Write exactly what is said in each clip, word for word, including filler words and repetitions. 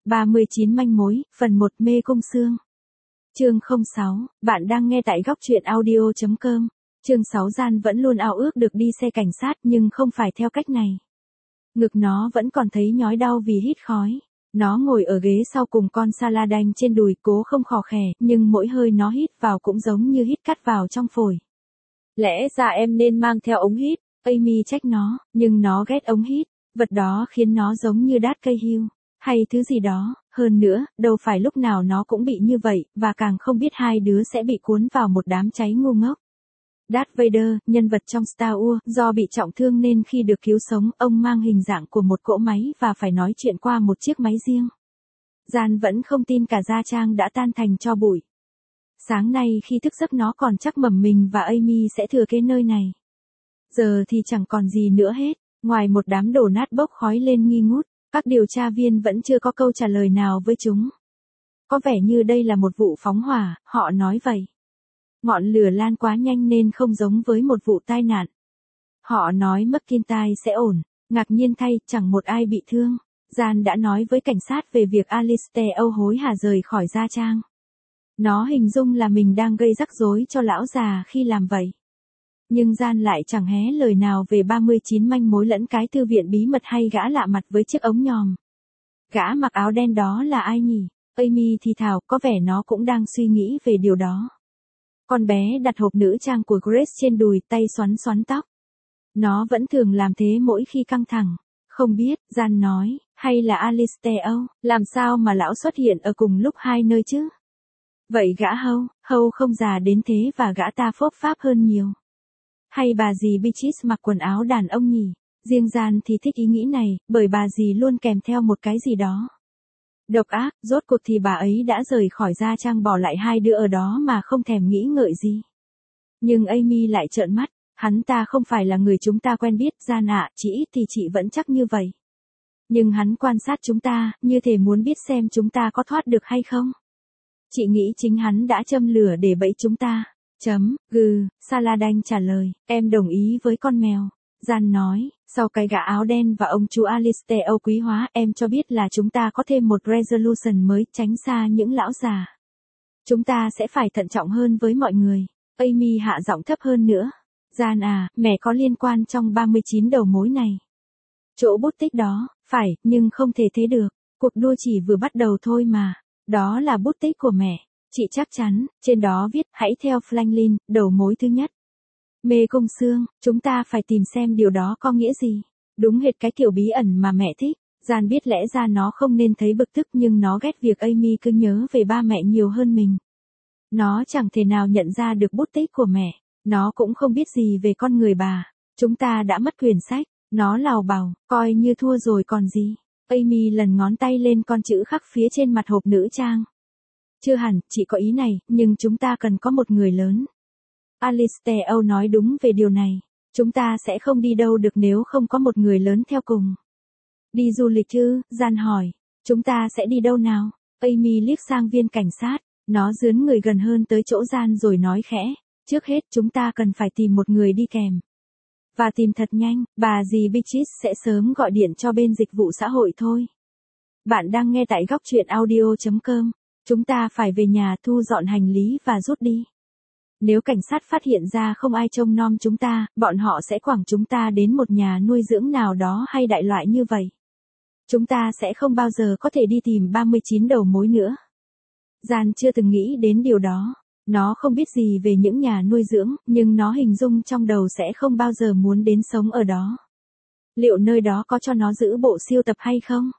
ba mươi chín manh mối, phần một mê cung xương. Chương không sáu, bạn đang nghe tại góc truyện audio chấm com. Chương sáu Gian vẫn luôn ao ước được đi xe cảnh sát nhưng không phải theo cách này. Ngực nó vẫn còn thấy nhói đau vì hít khói. Nó ngồi ở ghế sau cùng con Saladin trên đùi cố không khò khè, nhưng mỗi hơi nó hít vào cũng giống như hít cắt vào trong phổi. Lẽ ra em nên mang theo ống hít, Amy trách nó, nhưng nó ghét ống hít, vật đó khiến nó giống như đát cây hưu, hay thứ gì đó, hơn nữa, đâu phải lúc nào nó cũng bị như vậy, và càng không biết hai đứa sẽ bị cuốn vào một đám cháy ngu ngốc. Darth Vader, nhân vật trong Star Wars, do bị trọng thương nên khi được cứu sống, ông mang hình dạng của một cỗ máy và phải nói chuyện qua một chiếc máy riêng. Gian vẫn không tin cả Gia Trang đã tan thành tro bụi. Sáng nay khi thức giấc nó còn chắc mẩm mình và Amy sẽ thừa kế nơi này. Giờ thì chẳng còn gì nữa hết, ngoài một đám đổ nát bốc khói lên nghi ngút, các điều tra viên vẫn chưa có câu trả lời nào với chúng. Có vẻ như đây là một vụ phóng hỏa, họ nói vậy. Ngọn lửa lan quá nhanh nên không giống với một vụ tai nạn. Họ nói McIntyre sẽ ổn, ngạc nhiên thay, chẳng một ai bị thương. Gian đã nói với cảnh sát về việc Alistair Âu hối hả rời khỏi Gia Trang. Nó hình dung là mình đang gây rắc rối cho lão già khi làm vậy. Nhưng Gian lại chẳng hé lời nào về ba mươi chín manh mối lẫn cái thư viện bí mật hay gã lạ mặt với chiếc ống nhòm. Gã mặc áo đen đó là ai nhỉ? Amy thì thào, có vẻ nó cũng đang suy nghĩ về điều đó. Con bé đặt hộp nữ trang của Grace trên đùi, tay xoắn xoắn tóc. Nó vẫn thường làm thế mỗi khi căng thẳng. Không biết, Gian nói, hay là Alistair Âu, làm sao mà lão xuất hiện ở cùng lúc hai nơi chứ? Vậy gã Hâu, Hâu không già đến thế và gã ta phốp pháp hơn nhiều. Hay bà dì Beatrice mặc quần áo đàn ông nhỉ? Riêng Gian thì thích ý nghĩ này, bởi bà dì luôn kèm theo một cái gì đó. Độc ác, rốt cuộc thì bà ấy đã rời khỏi Gia Trang bỏ lại hai đứa ở đó mà không thèm nghĩ ngợi gì. Nhưng Amy lại trợn mắt, hắn ta không phải là người chúng ta quen biết, Gian ạ, chỉ ít thì chị vẫn chắc như vậy. Nhưng hắn quan sát chúng ta, như thể muốn biết xem chúng ta có thoát được hay không. Chị nghĩ chính hắn đã châm lửa để bẫy chúng ta. Chấm, gừ, Saladin trả lời, em đồng ý với con mèo. Gian nói, sau cái gã áo đen và ông chú Alistair Âu quý hóa, em cho biết là chúng ta có thêm một resolution mới, tránh xa những lão già. Chúng ta sẽ phải thận trọng hơn với mọi người. Amy hạ giọng thấp hơn nữa. Gian à, mẹ có liên quan trong ba mươi chín đầu mối này. Chỗ bút tích đó, phải, nhưng không thể thế được. Cuộc đua chỉ vừa bắt đầu thôi mà. Đó là bút tích của mẹ. Chị chắc chắn, trên đó viết, hãy theo Franklin, đầu mối thứ nhất. Mê cung xương, chúng ta phải tìm xem điều đó có nghĩa gì. Đúng hệt cái kiểu bí ẩn mà mẹ thích. Gian biết lẽ ra nó không nên thấy bực tức nhưng nó ghét việc Amy cứ nhớ về ba mẹ nhiều hơn mình. Nó chẳng thể nào nhận ra được bút tích của mẹ. Nó cũng không biết gì về con người bà. Chúng ta đã mất quyển sách. Nó lào bào, coi như thua rồi còn gì. Amy lần ngón tay lên con chữ khắc phía trên mặt hộp nữ trang. Chưa hẳn, chị có ý này, nhưng chúng ta cần có một người lớn. Alistair Âu nói đúng về điều này. Chúng ta sẽ không đi đâu được nếu không có một người lớn theo cùng. Đi du lịch chứ? Gian hỏi. Chúng ta sẽ đi đâu nào? Amy liếc sang viên cảnh sát. Nó dướn người gần hơn tới chỗ Gian rồi nói khẽ. Trước hết chúng ta cần phải tìm một người đi kèm. Và tìm thật nhanh, bà dì Beatrice sẽ sớm gọi điện cho bên dịch vụ xã hội thôi. Bạn đang nghe tại góc truyện audio chấm com. Chúng ta phải về nhà thu dọn hành lý và rút đi. Nếu cảnh sát phát hiện ra không ai trông nom chúng ta, bọn họ sẽ quẳng chúng ta đến một nhà nuôi dưỡng nào đó hay đại loại như vậy. Chúng ta sẽ không bao giờ có thể đi tìm ba mươi chín đầu mối nữa. Gian chưa từng nghĩ đến điều đó. Nó không biết gì về những nhà nuôi dưỡng, nhưng nó hình dung trong đầu sẽ không bao giờ muốn đến sống ở đó. Liệu nơi đó có cho nó giữ bộ sưu tập hay không?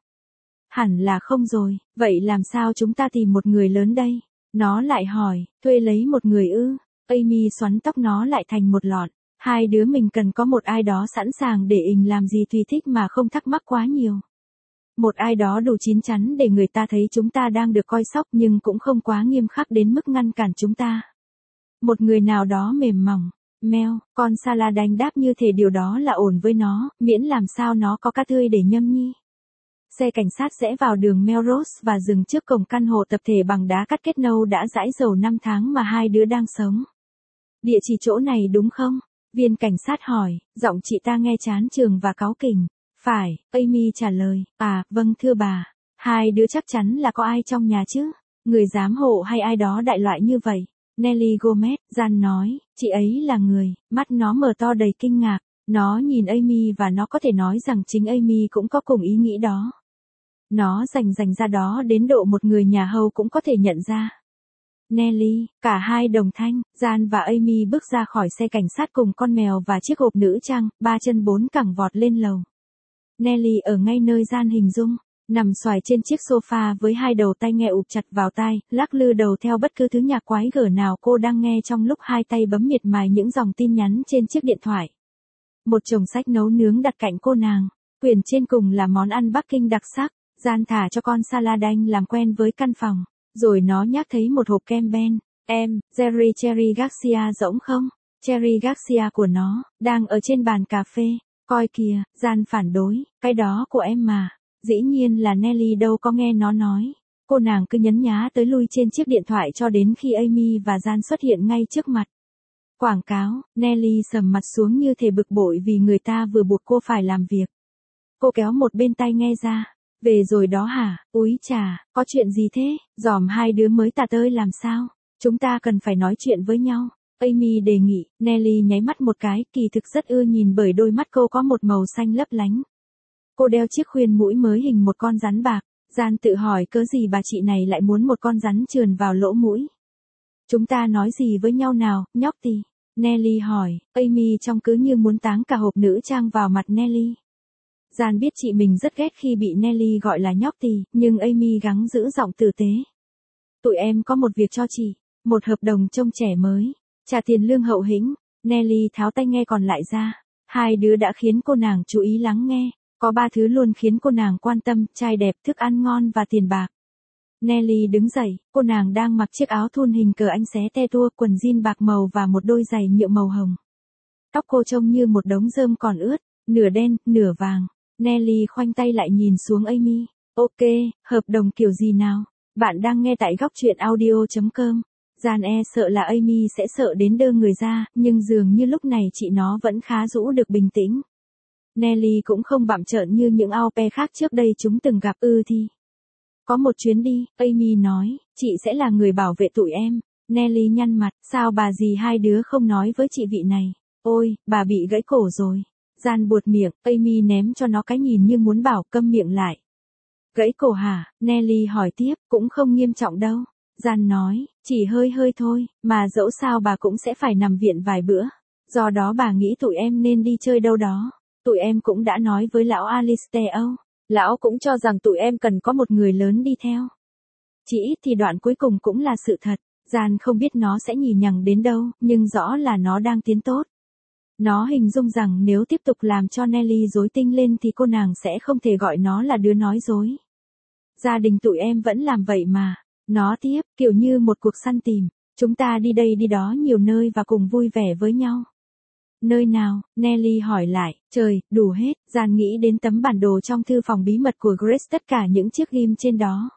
Hẳn là không rồi, vậy làm sao chúng ta tìm một người lớn đây? Nó lại hỏi, thuê lấy một người ư? Amy xoắn tóc nó lại thành một lọn. Hai đứa mình cần có một ai đó sẵn sàng để ình làm gì tùy thích mà không thắc mắc quá nhiều. Một ai đó đủ chín chắn để người ta thấy chúng ta đang được coi sóc nhưng cũng không quá nghiêm khắc đến mức ngăn cản chúng ta. Một người nào đó mềm mỏng. Mèo, con Saladin đáp như thể điều đó là ổn với nó, miễn làm sao nó có cá tươi để nhâm nhi. Xe cảnh sát rẽ vào đường Melrose và dừng trước cổng căn hộ tập thể bằng đá cắt kết nâu đã rãi dầu năm tháng mà hai đứa đang sống. Địa chỉ chỗ này đúng không? Viên cảnh sát hỏi, giọng chị ta nghe chán chường và cáu kỉnh. Phải, Amy trả lời, à, vâng thưa bà. Hai đứa chắc chắn là có ai trong nhà chứ, người giám hộ hay ai đó đại loại như vậy. Nelly Gomez, Jan nói, chị ấy là người, mắt nó mở to đầy kinh ngạc, nó nhìn Amy và nó có thể nói rằng chính Amy cũng có cùng ý nghĩ đó. Nó rành rành ra đó đến độ một người nhà hầu cũng có thể nhận ra. Nelly, cả hai đồng thanh, Jan và Amy bước ra khỏi xe cảnh sát cùng con mèo và chiếc hộp nữ trang, ba chân bốn cẳng vọt lên lầu. Nelly ở ngay nơi Jan hình dung, nằm xoài trên chiếc sofa với hai đầu tai nghe ụp chặt vào tai, lắc lư đầu theo bất cứ thứ nhạc quái gở nào cô đang nghe trong lúc hai tay bấm miệt mài những dòng tin nhắn trên chiếc điện thoại. Một chồng sách nấu nướng đặt cạnh cô nàng, quyển trên cùng là món ăn Bắc Kinh đặc sắc, Jan thả cho con salad đanh làm quen với căn phòng, rồi nó nhắc thấy một hộp kem Ben. Em, Jerry Cherry Garcia rỗng không? Cherry Garcia của nó, đang ở trên bàn cà phê. Coi kìa, Jan phản đối, cái đó của em mà. Dĩ nhiên là Nelly đâu có nghe nó nói. Cô nàng cứ nhấn nhá tới lui trên chiếc điện thoại cho đến khi Amy và Jan xuất hiện ngay trước mặt. Quảng cáo, Nelly sầm mặt xuống như thể bực bội vì người ta vừa buộc cô phải làm việc. Cô kéo một bên tai nghe ra. Về rồi đó hả, úi chà, có chuyện gì thế, dòm hai đứa mới tà tơi làm sao, chúng ta cần phải nói chuyện với nhau. Amy đề nghị, Nelly nháy mắt một cái, kỳ thực rất ưa nhìn bởi đôi mắt cô có một màu xanh lấp lánh. Cô đeo chiếc khuyên mũi mới hình một con rắn bạc, Jan tự hỏi cớ gì bà chị này lại muốn một con rắn trườn vào lỗ mũi. Chúng ta nói gì với nhau nào, nhóc tì? Nelly hỏi, Amy trông cứ như muốn táng cả hộp nữ trang vào mặt Nelly. Jan biết chị mình rất ghét khi bị Nelly gọi là nhóc tì, nhưng Amy gắng giữ giọng tử tế. Tụi em có một việc cho chị, một hợp đồng trông trẻ mới, trả tiền lương hậu hĩnh. Nelly tháo tai nghe còn lại ra, hai đứa đã khiến cô nàng chú ý lắng nghe, có ba thứ luôn khiến cô nàng quan tâm, trai đẹp, thức ăn ngon và tiền bạc. Nelly đứng dậy, cô nàng đang mặc chiếc áo thun hình cờ anh xé te tua, quần jean bạc màu và một đôi giày nhựa màu hồng. Tóc cô trông như một đống rơm còn ướt, nửa đen, nửa vàng. Nelly khoanh tay lại nhìn xuống Amy. Ok, hợp đồng kiểu gì nào? Bạn đang nghe tại góc truyện audio chấm com. Jan e sợ là Amy sẽ sợ đến đơ người ra, nhưng dường như lúc này chị nó vẫn khá giữ được bình tĩnh. Nelly cũng không bặm trợn như những au pair khác trước đây chúng từng gặp. Ừ thì có một chuyến đi, Amy nói, chị sẽ là người bảo vệ tụi em. Nelly nhăn mặt, sao bà dì hai đứa không nói với chị vị này? Ôi, bà bị gãy cổ rồi. Jan buột miệng, Amy ném cho nó cái nhìn như muốn bảo câm miệng lại. Gãy cổ hả? Nelly hỏi tiếp, cũng không nghiêm trọng đâu. Jan nói, chỉ hơi hơi thôi, mà dẫu sao bà cũng sẽ phải nằm viện vài bữa. Do đó bà nghĩ tụi em nên đi chơi đâu đó. Tụi em cũng đã nói với lão Alistair Âu. Lão cũng cho rằng tụi em cần có một người lớn đi theo. Chỉ ít thì đoạn cuối cùng cũng là sự thật. Jan không biết nó sẽ nhì nhằng đến đâu, nhưng rõ là nó đang tiến tốt. Nó hình dung rằng nếu tiếp tục làm cho Nelly rối tinh lên thì cô nàng sẽ không thể gọi nó là đứa nói dối. Gia đình tụi em vẫn làm vậy mà. Nó tiếp, kiểu như một cuộc săn tìm. Chúng ta đi đây đi đó nhiều nơi và cùng vui vẻ với nhau. Nơi nào? Nelly hỏi lại. Trời, đủ hết. Jan nghĩ đến tấm bản đồ trong thư phòng bí mật của Grace, tất cả những chiếc ghim trên đó.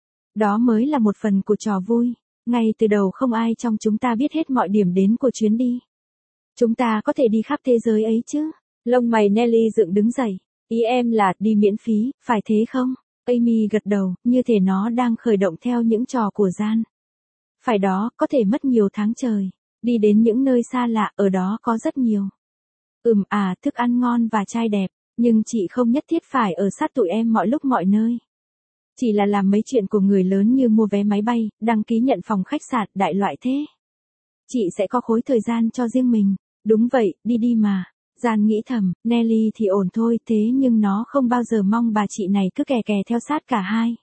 Đó mới là một phần của trò vui. Ngay từ đầu không ai trong chúng ta biết hết mọi điểm đến của chuyến đi. Chúng ta có thể đi khắp thế giới ấy chứ? Lông mày Nelly dựng đứng dậy. Ý em là đi miễn phí, phải thế không? Amy gật đầu, như thể nó đang khởi động theo những trò của Jan. Phải đó, có thể mất nhiều tháng trời. Đi đến những nơi xa lạ, ở đó có rất nhiều. Ừm à, thức ăn ngon và trai đẹp, nhưng chị không nhất thiết phải ở sát tụi em mọi lúc mọi nơi. Chỉ là làm mấy chuyện của người lớn như mua vé máy bay, đăng ký nhận phòng khách sạn, đại loại thế. Chị sẽ có khối thời gian cho riêng mình. Đúng vậy, đi đi mà. Jan nghĩ thầm, Nelly thì ổn thôi, thế nhưng nó không bao giờ mong bà chị này cứ kè kè theo sát cả hai.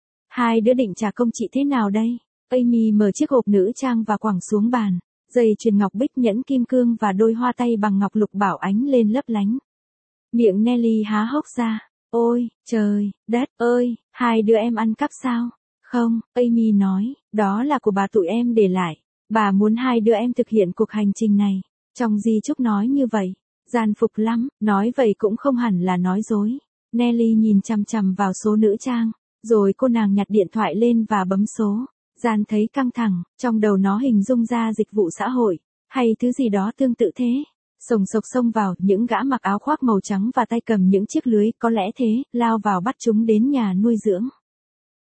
Hai đứa định trả công chị thế nào đây? Amy mở chiếc hộp nữ trang và quẳng xuống bàn. Dây chuyền ngọc bích, nhẫn kim cương và đôi hoa tay bằng ngọc lục bảo ánh lên lấp lánh. Miệng Nelly há hốc ra. Ôi, trời, đất ơi, hai đứa em ăn cắp sao? Không, Amy nói, đó là của bà tụi em để lại. Bà muốn hai đứa em thực hiện cuộc hành trình này. Trong di chúc nói như vậy. Jan phục lắm, nói vậy cũng không hẳn là nói dối. Nelly nhìn chằm chằm vào số nữ trang, rồi cô nàng nhặt điện thoại lên và bấm số. Jan thấy căng thẳng, trong đầu nó hình dung ra dịch vụ xã hội, hay thứ gì đó tương tự thế. Sồng sộc xông vào, những gã mặc áo khoác màu trắng và tay cầm những chiếc lưới, có lẽ thế, lao vào bắt chúng đến nhà nuôi dưỡng.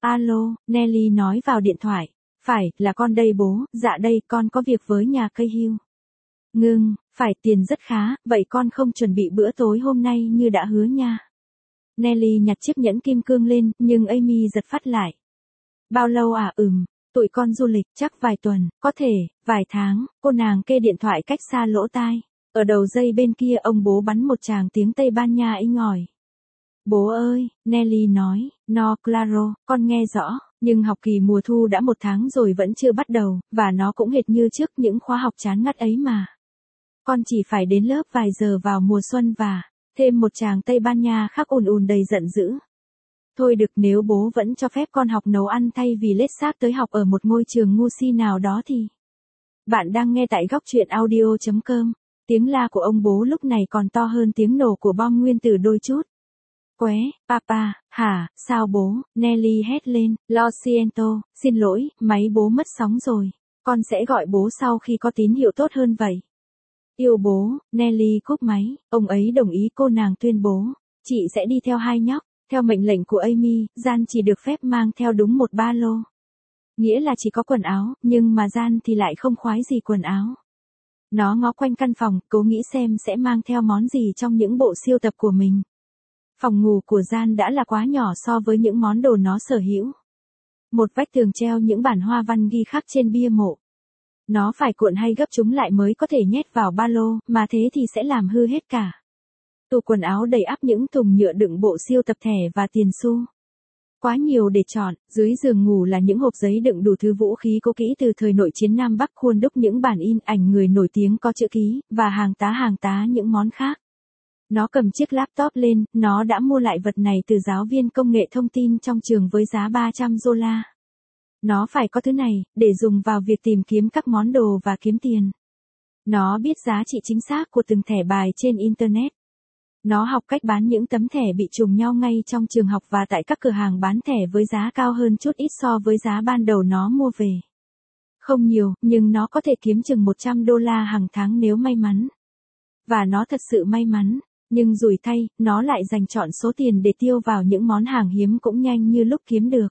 Alo, Nelly nói vào điện thoại. Phải, là con đây bố, dạ đây con có việc với nhà cây hưu. Ngưng, phải tiền rất khá, vậy con không chuẩn bị bữa tối hôm nay như đã hứa nha. Nelly nhặt chiếc nhẫn kim cương lên, nhưng Amy giật phát lại. Bao lâu à? Ừm, tụi con du lịch chắc vài tuần, có thể, vài tháng, cô nàng kê điện thoại cách xa lỗ tai. Ở đầu dây bên kia ông bố bắn một tràng tiếng Tây Ban Nha inh ỏi. Bố ơi, Nelly nói, no claro, con nghe rõ, nhưng học kỳ mùa thu đã một tháng rồi vẫn chưa bắt đầu, và nó cũng hệt như trước những khóa học chán ngắt ấy mà. Con chỉ phải đến lớp vài giờ vào mùa xuân và, thêm một tràng Tây Ban Nha khác ùn ùn đầy giận dữ. Thôi được, nếu bố vẫn cho phép con học nấu ăn thay vì lết xác tới học ở một ngôi trường ngu si nào đó thì. Bạn đang nghe tại góc truyện audio chấm com. Tiếng la của ông bố lúc này còn to hơn tiếng nổ của bom nguyên tử đôi chút. Qué, papa, hả, sao bố? Nelly hét lên, lo siento, xin lỗi, máy bố mất sóng rồi. Con sẽ gọi bố sau khi có tín hiệu tốt hơn vậy. Yêu bố, Nelly cúp máy, ông ấy đồng ý. Cô nàng tuyên bố, chị sẽ đi theo hai nhóc. Theo mệnh lệnh của Amy, Jan chỉ được phép mang theo đúng một ba lô. Nghĩa là chỉ có quần áo, nhưng mà Jan thì lại không khoái gì quần áo. Nó ngó quanh căn phòng, cố nghĩ xem sẽ mang theo món gì trong những bộ sưu tập của mình. Phòng ngủ của Jan đã là quá nhỏ so với những món đồ nó sở hữu. Một vách tường treo những bản hoa văn ghi khắc trên bia mộ. Nó phải cuộn hay gấp chúng lại mới có thể nhét vào ba lô, mà thế thì sẽ làm hư hết cả. Tủ quần áo đầy ắp những thùng nhựa đựng bộ sưu tập thẻ và tiền xu. Quá nhiều để chọn, dưới giường ngủ là những hộp giấy đựng đủ thứ vũ khí cũ kỹ từ thời nội chiến Nam Bắc, khuôn đúc những bản in ảnh người nổi tiếng có chữ ký, và hàng tá hàng tá những món khác. Nó cầm chiếc laptop lên, nó đã mua lại vật này từ giáo viên công nghệ thông tin trong trường với giá ba trăm đô la. Nó phải có thứ này, để dùng vào việc tìm kiếm các món đồ và kiếm tiền. Nó biết giá trị chính xác của từng thẻ bài trên Internet. Nó học cách bán những tấm thẻ bị trùng nhau ngay trong trường học và tại các cửa hàng bán thẻ với giá cao hơn chút ít so với giá ban đầu nó mua về. Không nhiều, nhưng nó có thể kiếm chừng một trăm đô la hàng tháng nếu may mắn. Và nó thật sự may mắn, nhưng rủi thay, nó lại dành trọn số tiền để tiêu vào những món hàng hiếm cũng nhanh như lúc kiếm được.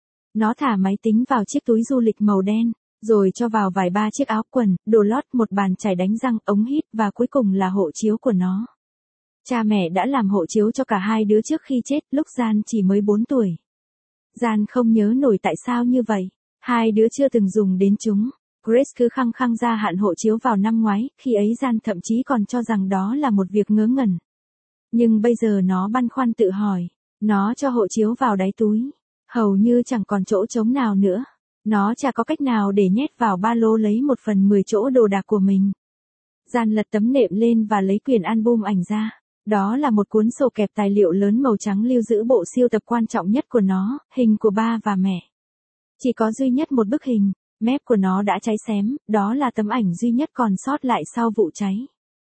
Nó thả máy tính vào chiếc túi du lịch màu đen, rồi cho vào vài ba chiếc áo quần, đồ lót, một bàn chải đánh răng, ống hít và cuối cùng là hộ chiếu của nó. Cha mẹ đã làm hộ chiếu cho cả hai đứa trước khi chết, lúc Jan chỉ mới bốn tuổi. Jan không nhớ nổi tại sao như vậy. Hai đứa chưa từng dùng đến chúng. Grace cứ khăng khăng gia hạn hộ chiếu vào năm ngoái, khi ấy Jan thậm chí còn cho rằng đó là một việc ngớ ngẩn. Nhưng bây giờ nó băn khoăn tự hỏi, nó cho hộ chiếu vào đáy túi. Hầu như chẳng còn chỗ trống nào nữa. Nó chả có cách nào để nhét vào ba lô lấy một phần mười chỗ đồ đạc của mình. Jan lật tấm nệm lên và lấy quyển album ảnh ra. Đó là một cuốn sổ kẹp tài liệu lớn màu trắng lưu giữ bộ sưu tập quan trọng nhất của nó, hình của ba và mẹ. Chỉ có duy nhất một bức hình, mép của nó đã cháy xém, đó là tấm ảnh duy nhất còn sót lại sau vụ cháy.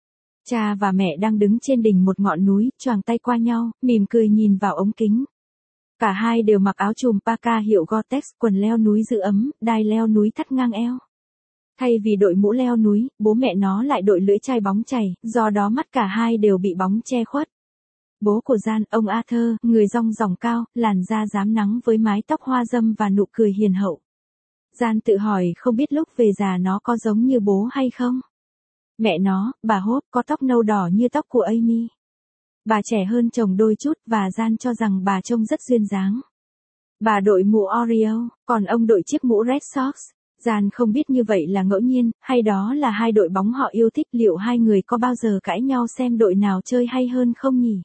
Cha và mẹ đang đứng trên đỉnh một ngọn núi, choàng tay qua nhau, mỉm cười nhìn vào ống kính. Cả hai đều mặc áo chùm parka hiệu Gore-Tex, quần leo núi giữ ấm, đai leo núi thắt ngang eo. Thay vì đội mũ leo núi, bố mẹ nó lại đội lưỡi chai bóng chảy, do đó mắt cả hai đều bị bóng che khuất. Bố của Jan, ông Arthur, người rong ròng cao, làn da rám nắng với mái tóc hoa râm và nụ cười hiền hậu. Jan tự hỏi không biết lúc về già nó có giống như bố hay không. Mẹ nó, bà Hope, có tóc nâu đỏ như tóc của Amy. Bà trẻ hơn chồng đôi chút và Jan cho rằng bà trông rất duyên dáng. Bà đội mũ Oreo, còn ông đội chiếc mũ Red Sox. Jan không biết như vậy là ngẫu nhiên, hay đó là hai đội bóng họ yêu thích. Liệu hai người có bao giờ cãi nhau xem đội nào chơi hay hơn không nhỉ?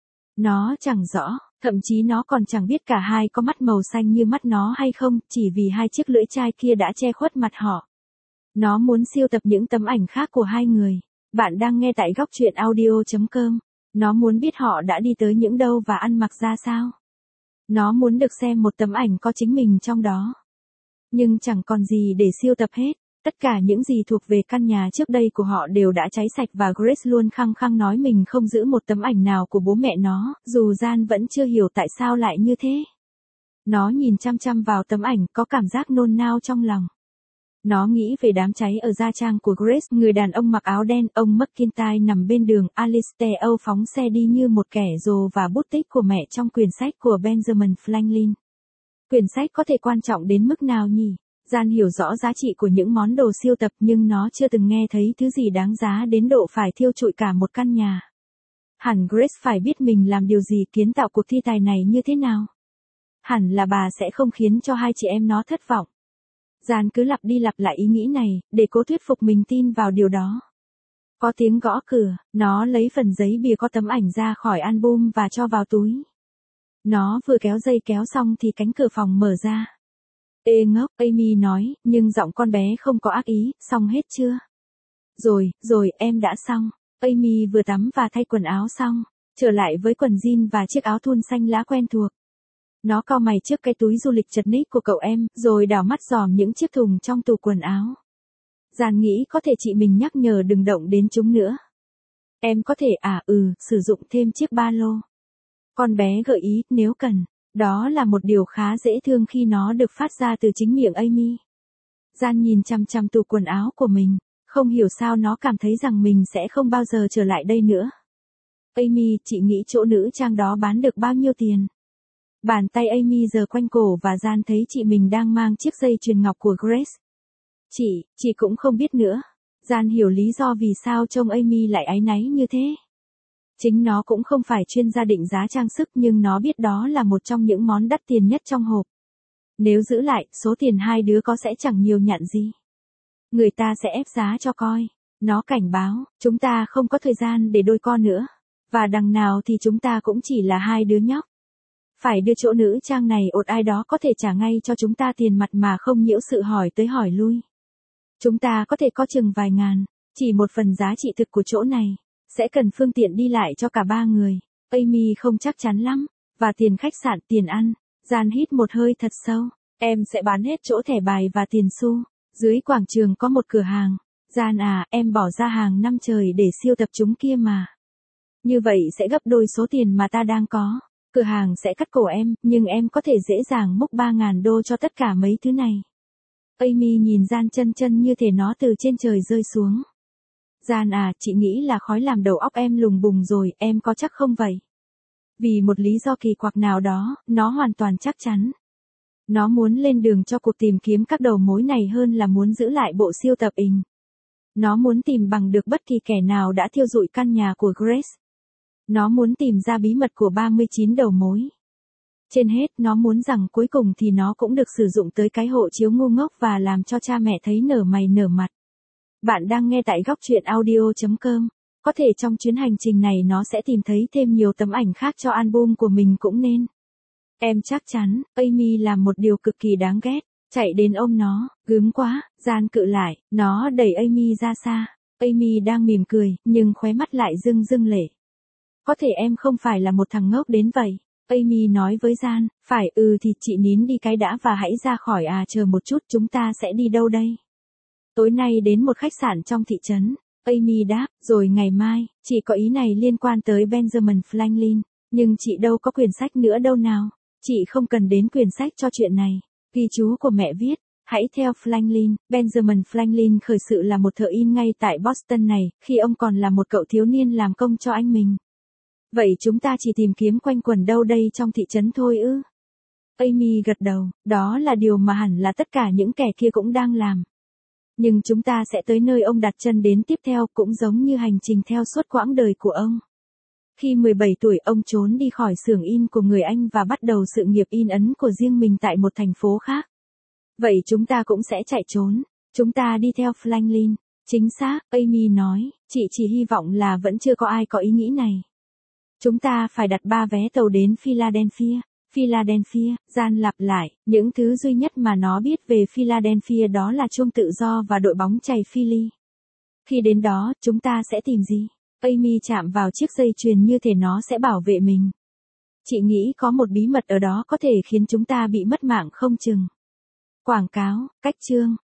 Nó chẳng rõ, thậm chí nó còn chẳng biết cả hai có mắt màu xanh như mắt nó hay không, chỉ vì hai chiếc lưỡi chai kia đã che khuất mặt họ. Nó muốn sưu tập những tấm ảnh khác của hai người. Bạn đang nghe tại góc truyện audio chấm com. Nó muốn biết họ đã đi tới những đâu và ăn mặc ra sao. Nó muốn được xem một tấm ảnh có chính mình trong đó. Nhưng chẳng còn gì để sưu tập hết. Tất cả những gì thuộc về căn nhà trước đây của họ đều đã cháy sạch và Grace luôn khăng khăng nói mình không giữ một tấm ảnh nào của bố mẹ nó, dù Jan vẫn chưa hiểu tại sao lại như thế. Nó nhìn chăm chăm vào tấm ảnh, có cảm giác nôn nao trong lòng. Nó nghĩ về đám cháy ở gia trang của Grace, người đàn ông mặc áo đen, ông McIntyre nằm bên đường, Alistair Âu phóng xe đi như một kẻ rồ và bút tích của mẹ trong quyển sách của Benjamin Franklin. Quyển sách có thể quan trọng đến mức nào nhỉ? Gian hiểu rõ giá trị của những món đồ siêu tập nhưng nó chưa từng nghe thấy thứ gì đáng giá đến độ phải thiêu trụi cả một căn nhà. Hẳn Grace phải biết mình làm điều gì kiến tạo cuộc thi tài này như thế nào. Hẳn là bà sẽ không khiến cho hai chị em nó thất vọng. Gian cứ lặp đi lặp lại ý nghĩ này, để cố thuyết phục mình tin vào điều đó. Có tiếng gõ cửa, nó lấy phần giấy bìa có tấm ảnh ra khỏi album và cho vào túi. Nó vừa kéo dây kéo xong thì cánh cửa phòng mở ra. Ê ngốc, Amy nói, nhưng giọng con bé không có ác ý, xong hết chưa? Rồi, rồi, em đã xong. Amy vừa tắm và thay quần áo xong, trở lại với quần jean và chiếc áo thun xanh lá quen thuộc. Nó cau mày trước cái túi du lịch chật ních của cậu em, rồi đảo mắt dòm những chiếc thùng trong tủ quần áo. Gian nghĩ có thể chị mình nhắc nhở đừng động đến chúng nữa. Em có thể à ừ, sử dụng thêm chiếc ba lô. Con bé gợi ý, nếu cần. Đó là một điều khá dễ thương khi nó được phát ra từ chính miệng Amy. Gian nhìn chằm chằm tủ quần áo của mình, không hiểu sao nó cảm thấy rằng mình sẽ không bao giờ trở lại đây nữa. Amy, chị nghĩ chỗ nữ trang đó bán được bao nhiêu tiền? Bàn tay Amy giờ quanh cổ và Gian thấy chị mình đang mang chiếc dây chuyền ngọc của Grace. Chị, chị cũng không biết nữa. Gian hiểu lý do vì sao trông Amy lại áy náy như thế. Chính nó cũng không phải chuyên gia định giá trang sức nhưng nó biết đó là một trong những món đắt tiền nhất trong hộp. Nếu giữ lại, số tiền hai đứa có sẽ chẳng nhiều nhặn gì. Người ta sẽ ép giá cho coi. Nó cảnh báo, chúng ta không có thời gian để đôi co nữa. Và đằng nào thì chúng ta cũng chỉ là hai đứa nhóc. Phải đưa chỗ nữ trang này ột ai đó có thể trả ngay cho chúng ta tiền mặt mà không nhiễu sự hỏi tới hỏi lui. Chúng ta có thể có chừng vài ngàn, chỉ một phần giá trị thực của chỗ này. Sẽ cần phương tiện đi lại cho cả ba người. Amy không chắc chắn lắm. Và tiền khách sạn, tiền ăn. Gian hít một hơi thật sâu. Em sẽ bán hết chỗ thẻ bài và tiền xu. Dưới quảng trường có một cửa hàng. Gian à, em bỏ ra hàng năm trời để siêu tập chúng kia mà. Như vậy sẽ gấp đôi số tiền mà ta đang có. Cửa hàng sẽ cắt cổ em, nhưng em có thể dễ dàng múc ba ngàn đô cho tất cả mấy thứ này. Amy nhìn Gian chân chân như thể nó từ trên trời rơi xuống. Gian à, chị nghĩ là khói làm đầu óc em lùng bùng rồi, em có chắc không vậy? Vì một lý do kỳ quặc nào đó, nó hoàn toàn chắc chắn. Nó muốn lên đường cho cuộc tìm kiếm các đầu mối này hơn là muốn giữ lại bộ siêu tập hình. Nó muốn tìm bằng được bất kỳ kẻ nào đã thiêu rụi căn nhà của Grace. Nó muốn tìm ra bí mật của ba mươi chín đầu mối. Trên hết, nó muốn rằng cuối cùng thì nó cũng được sử dụng tới cái hộ chiếu ngu ngốc và làm cho cha mẹ thấy nở mày nở mặt. Bạn đang nghe tại góc truyện audio chấm com. Có thể trong chuyến hành trình này nó sẽ tìm thấy thêm nhiều tấm ảnh khác cho album của mình cũng nên. Em chắc chắn, Amy làm một điều cực kỳ đáng ghét. Chạy đến ôm nó, gớm quá, Gian cự lại, nó đẩy Amy ra xa. Amy đang mỉm cười, nhưng khóe mắt lại rưng rưng lệ. Có thể em không phải là một thằng ngốc đến vậy. Amy nói với Gian, phải ừ thì chị nín đi cái đã và hãy ra khỏi à chờ một chút chúng ta sẽ đi đâu đây? Tối nay đến một khách sạn trong thị trấn. Amy đáp, rồi ngày mai, chị có ý này liên quan tới Benjamin Franklin, nhưng chị đâu có quyển sách nữa đâu nào. Chị không cần đến quyển sách cho chuyện này. Ghi chú của mẹ viết, hãy theo Franklin. Benjamin Franklin khởi sự là một thợ in ngay tại Boston này, khi ông còn là một cậu thiếu niên làm công cho anh mình. Vậy chúng ta chỉ tìm kiếm quanh quẩn đâu đây trong thị trấn thôi ư? Amy gật đầu, đó là điều mà hẳn là tất cả những kẻ kia cũng đang làm. Nhưng chúng ta sẽ tới nơi ông đặt chân đến tiếp theo cũng giống như hành trình theo suốt quãng đời của ông. Khi mười bảy tuổi ông trốn đi khỏi xưởng in của người Anh và bắt đầu sự nghiệp in ấn của riêng mình tại một thành phố khác. Vậy chúng ta cũng sẽ chạy trốn. Chúng ta đi theo Franklin. Chính xác, Amy nói, chị chỉ hy vọng là vẫn chưa có ai có ý nghĩ này. Chúng ta phải đặt ba vé tàu đến Philadelphia. Philadelphia, Gian lặp lại, những thứ duy nhất mà nó biết về Philadelphia đó là chuông tự do và đội bóng chày Philly. Khi đến đó, chúng ta sẽ tìm gì? Amy chạm vào chiếc dây chuyền như thể nó sẽ bảo vệ mình. Chị nghĩ có một bí mật ở đó có thể khiến chúng ta bị mất mạng không chừng. Quảng cáo, cách chương.